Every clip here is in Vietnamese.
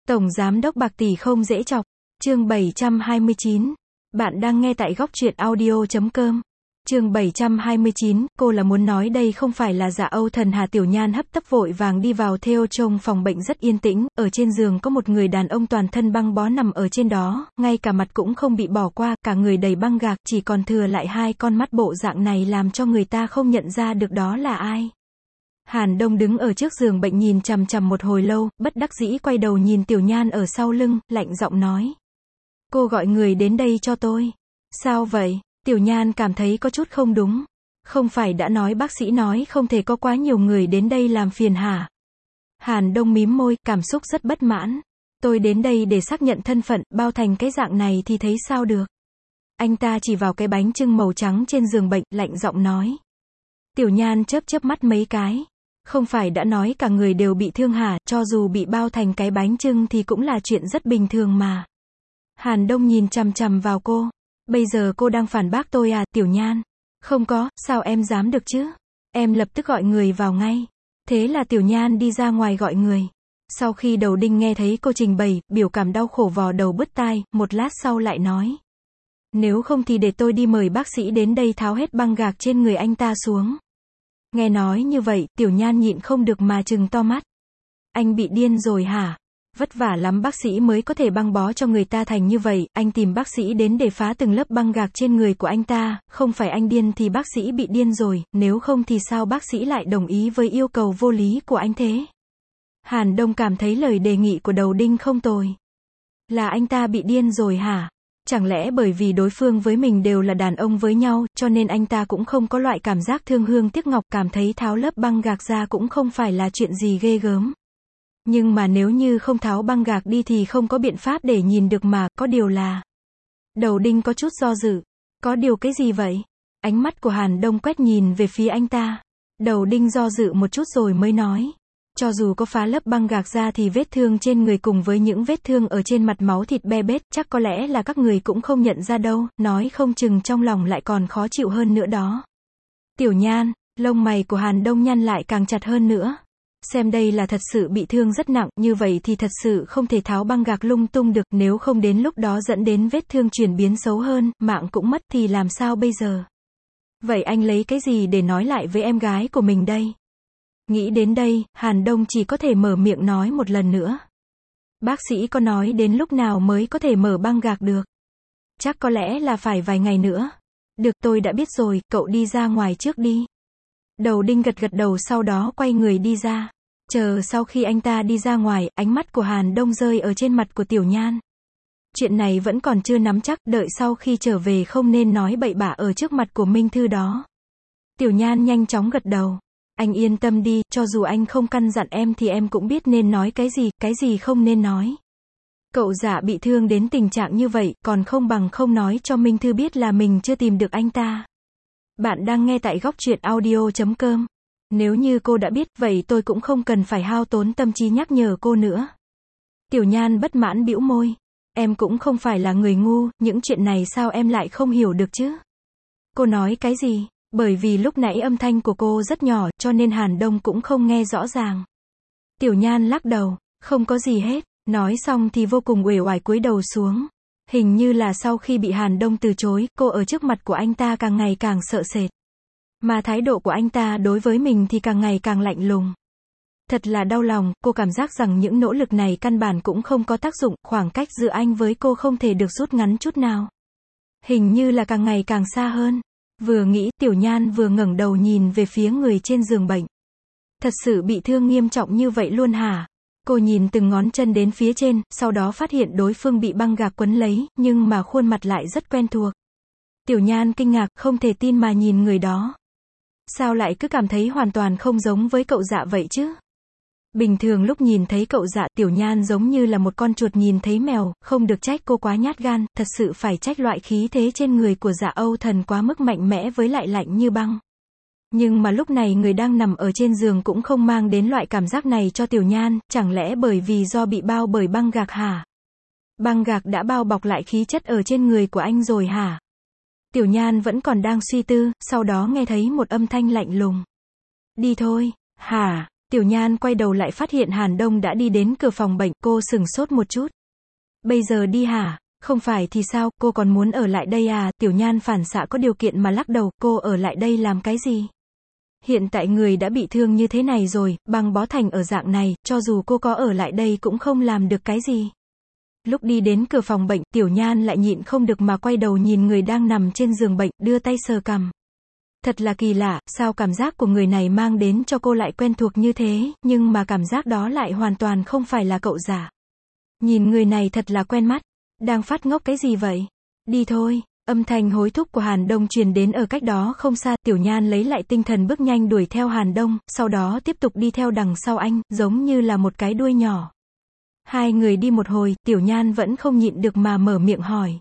Tổng giám đốc bạc tỷ không dễ chọc. Chương 729. Bạn đang nghe tại góc truyện audio.com. Chương 729, cô là muốn nói đây không phải là Dạ Âu Thần Hà. Tiểu Nhan hấp tấp vội vàng đi vào theo trong phòng bệnh rất yên tĩnh, ở trên giường có một người đàn ông toàn thân băng bó nằm ở trên đó, ngay cả mặt cũng không bị bỏ qua, cả người đầy băng gạc, chỉ còn thừa lại hai con mắt bộ dạng này làm cho người ta không nhận ra được đó là ai. Hàn Đông đứng ở trước giường bệnh nhìn chằm chằm một hồi lâu, bất đắc dĩ quay đầu nhìn Tiểu Nhan ở sau lưng, lạnh giọng nói. Cô gọi người đến đây cho tôi. Sao vậy? Tiểu Nhan cảm thấy có chút không đúng. Không phải đã nói bác sĩ nói không thể có quá nhiều người đến đây làm phiền hả? Hàn Đông mím môi, cảm xúc rất bất mãn. Tôi đến đây để xác nhận thân phận, bao thành cái dạng này thì thấy sao được? Anh ta chỉ vào cái bánh chưng màu trắng trên giường bệnh, lạnh giọng nói. Tiểu Nhan chớp chớp mắt mấy cái. Không phải đã nói cả người đều bị thương hả, cho dù bị bao thành cái bánh chưng thì cũng là chuyện rất bình thường mà. Hàn Đông nhìn chằm chằm vào cô. Bây giờ cô đang phản bác tôi à, Tiểu Nhan? Không có, sao em dám được chứ? Em lập tức gọi người vào ngay. Thế là Tiểu Nhan đi ra ngoài gọi người. Sau khi Đầu Đinh nghe thấy cô trình bày, biểu cảm đau khổ vò đầu bứt tai, một lát sau lại nói. Nếu không thì để tôi đi mời bác sĩ đến đây tháo hết băng gạc trên người anh ta xuống. Nghe nói như vậy, Tiểu Nhan nhịn không được mà trừng to mắt. Anh bị điên rồi hả? Vất vả lắm bác sĩ mới có thể băng bó cho người ta thành như vậy, anh tìm bác sĩ đến để phá từng lớp băng gạc trên người của anh ta, không phải anh điên thì bác sĩ bị điên rồi, nếu không thì sao bác sĩ lại đồng ý với yêu cầu vô lý của anh thế? Hàn Đông cảm thấy lời đề nghị của Đầu Đinh không tồi. Là anh ta bị điên rồi hả? Chẳng lẽ bởi vì đối phương với mình đều là đàn ông với nhau, cho nên anh ta cũng không có loại cảm giác thương hương tiếc ngọc, cảm thấy tháo lớp băng gạc ra cũng không phải là chuyện gì ghê gớm. Nhưng mà nếu như không tháo băng gạc đi thì không có biện pháp để nhìn được mà, có điều là... Đầu Đinh có chút do dự. Có điều cái gì vậy? Ánh mắt của Hàn Đông quét nhìn về phía anh ta. Đầu Đinh do dự một chút rồi mới nói. Cho dù có phá lớp băng gạc ra thì vết thương trên người cùng với những vết thương ở trên mặt máu thịt be bết, chắc có lẽ là các người cũng không nhận ra đâu, nói không chừng trong lòng lại còn khó chịu hơn nữa đó. Tiểu Nhan, lông mày của Hàn Đông nhăn lại càng chặt hơn nữa. Xem đây là thật sự bị thương rất nặng, như vậy thì thật sự không thể tháo băng gạc lung tung được, nếu không đến lúc đó dẫn đến vết thương chuyển biến xấu hơn, mạng cũng mất thì làm sao bây giờ? Vậy anh lấy cái gì để nói lại với em gái của mình đây? Nghĩ đến đây, Hàn Đông chỉ có thể mở miệng nói một lần nữa. Bác sĩ có nói đến lúc nào mới có thể mở băng gạc được? Chắc có lẽ là phải vài ngày nữa. Được, tôi đã biết rồi, cậu đi ra ngoài trước đi. Đầu Đinh gật gật đầu, sau đó quay người đi ra. Chờ sau khi anh ta đi ra ngoài, ánh mắt của Hàn Đông rơi ở trên mặt của Tiểu Nhan. Chuyện này vẫn còn chưa nắm chắc, đợi sau khi trở về không nên nói bậy bạ ở trước mặt của Minh Thư đó. Tiểu Nhan nhanh chóng gật đầu. Anh yên tâm đi, cho dù anh không căn dặn em thì em cũng biết nên nói cái gì không nên nói. Cậu Dạ bị thương đến tình trạng như vậy, còn không bằng không nói cho Minh Thư biết là mình chưa tìm được anh ta. Bạn đang nghe tại góc truyện audio.com. Nếu như cô đã biết, vậy tôi cũng không cần phải hao tốn tâm trí nhắc nhở cô nữa. Tiểu Nhan bất mãn bĩu môi. Em cũng không phải là người ngu, những chuyện này sao em lại không hiểu được chứ? Cô nói cái gì? Bởi vì lúc nãy âm thanh của cô rất nhỏ, cho nên Hàn Đông cũng không nghe rõ ràng. Tiểu Nhan lắc đầu, không có gì hết, nói xong thì vô cùng uể oải cúi đầu xuống. Hình như là sau khi bị Hàn Đông từ chối, cô ở trước mặt của anh ta càng ngày càng sợ sệt. Mà thái độ của anh ta đối với mình thì càng ngày càng lạnh lùng. Thật là đau lòng, cô cảm giác rằng những nỗ lực này căn bản cũng không có tác dụng, khoảng cách giữa anh với cô không thể được rút ngắn chút nào. Hình như là càng ngày càng xa hơn. Vừa nghĩ, Tiểu Nhan vừa ngẩng đầu nhìn về phía người trên giường bệnh. Thật sự bị thương nghiêm trọng như vậy luôn hả? Cô nhìn từng ngón chân đến phía trên, sau đó phát hiện đối phương bị băng gạc quấn lấy, nhưng mà khuôn mặt lại rất quen thuộc. Tiểu Nhan kinh ngạc, không thể tin mà nhìn người đó. Sao lại cứ cảm thấy hoàn toàn không giống với cậu Dạ vậy chứ? Bình thường lúc nhìn thấy cậu Dạ, Tiểu Nhan giống như là một con chuột nhìn thấy mèo, không được trách cô quá nhát gan, thật sự phải trách loại khí thế trên người của Dạ Âu Thần quá mức mạnh mẽ với lại lạnh như băng. Nhưng mà lúc này người đang nằm ở trên giường cũng không mang đến loại cảm giác này cho Tiểu Nhan, chẳng lẽ bởi vì do bị bao bởi băng gạc hả? Băng gạc đã bao bọc lại khí chất ở trên người của anh rồi hả? Tiểu Nhan vẫn còn đang suy tư, sau đó nghe thấy một âm thanh lạnh lùng. Đi thôi, hả? Tiểu Nhan quay đầu lại phát hiện Hàn Đông đã đi đến cửa phòng bệnh, cô sửng sốt một chút. Bây giờ đi hả? Không phải thì sao, cô còn muốn ở lại đây à? Tiểu Nhan phản xạ có điều kiện mà lắc đầu, cô ở lại đây làm cái gì? Hiện tại người đã bị thương như thế này rồi, băng bó thành ở dạng này, cho dù cô có ở lại đây cũng không làm được cái gì. Lúc đi đến cửa phòng bệnh, Tiểu Nhan lại nhịn không được mà quay đầu nhìn người đang nằm trên giường bệnh, đưa tay sờ cằm. Thật là kỳ lạ, sao cảm giác của người này mang đến cho cô lại quen thuộc như thế, nhưng mà cảm giác đó lại hoàn toàn không phải là cậu giả. Nhìn người này thật là quen mắt. Đang phát ngốc cái gì vậy? Đi thôi. Âm thanh hối thúc của Hàn Đông truyền đến ở cách đó không xa, Tiểu Nhan lấy lại tinh thần bước nhanh đuổi theo Hàn Đông, sau đó tiếp tục đi theo đằng sau anh, giống như là một cái đuôi nhỏ. Hai người đi một hồi, Tiểu Nhan vẫn không nhịn được mà mở miệng hỏi.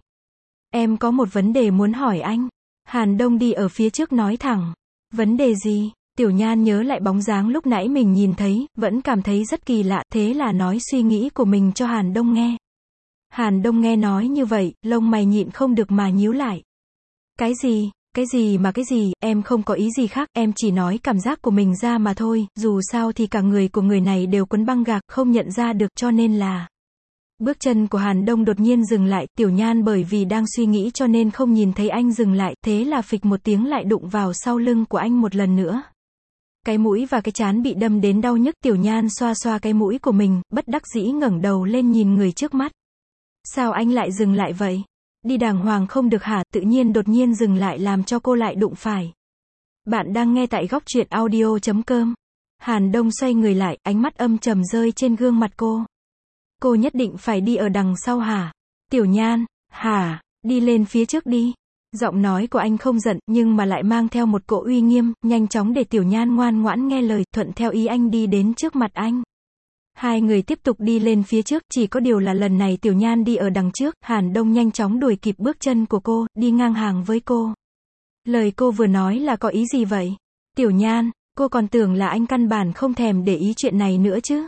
Em có một vấn đề muốn hỏi anh. Hàn Đông đi ở phía trước nói thẳng. Vấn đề gì? Tiểu Nhan nhớ lại bóng dáng lúc nãy mình nhìn thấy, vẫn cảm thấy rất kỳ lạ, thế là nói suy nghĩ của mình cho Hàn Đông nghe. Hàn Đông nghe nói như vậy, lông mày nhịn không được mà nhíu lại. Cái gì mà cái gì, em không có ý gì khác, em chỉ nói cảm giác của mình ra mà thôi, dù sao thì cả người của người này đều quấn băng gạc, không nhận ra được, cho nên là... Bước chân của Hàn Đông đột nhiên dừng lại, Tiểu Nhan bởi vì đang suy nghĩ cho nên không nhìn thấy anh dừng lại, thế là phịch một tiếng lại đụng vào sau lưng của anh một lần nữa. Cái mũi và cái trán bị đâm đến đau nhức, Tiểu Nhan xoa xoa cái mũi của mình, bất đắc dĩ ngẩng đầu lên nhìn người trước mắt. Sao anh lại dừng lại vậy? Đi đàng hoàng không được hả? Tự nhiên đột nhiên dừng lại làm cho cô lại đụng phải. Bạn đang nghe tại góc truyện audio.com. Hàn Đông xoay người lại, ánh mắt âm trầm rơi trên gương mặt cô. Cô nhất định phải đi ở đằng sau hả? Tiểu Nhan, hả? Đi lên phía trước đi. Giọng nói của anh không giận, nhưng mà lại mang theo một cỗ uy nghiêm, nhanh chóng để Tiểu Nhan ngoan ngoãn nghe lời, thuận theo ý anh đi đến trước mặt anh. Hai người tiếp tục đi lên phía trước, chỉ có điều là lần này Tiểu Nhan đi ở đằng trước, Hàn Đông nhanh chóng đuổi kịp bước chân của cô, đi ngang hàng với cô. Lời cô vừa nói là có ý gì vậy? Tiểu Nhan, cô còn tưởng là anh căn bản không thèm để ý chuyện này nữa chứ.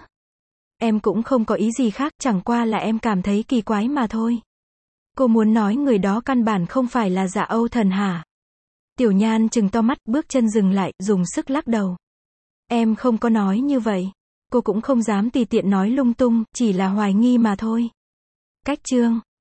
Em cũng không có ý gì khác, chẳng qua là em cảm thấy kỳ quái mà thôi. Cô muốn nói người đó căn bản không phải là Dạ Âu Thần hả? Tiểu Nhan trừng to mắt, bước chân dừng lại, dùng sức lắc đầu. Em không có nói như vậy. Cô cũng không dám tùy tiện nói lung tung, chỉ là hoài nghi mà thôi. Cách chương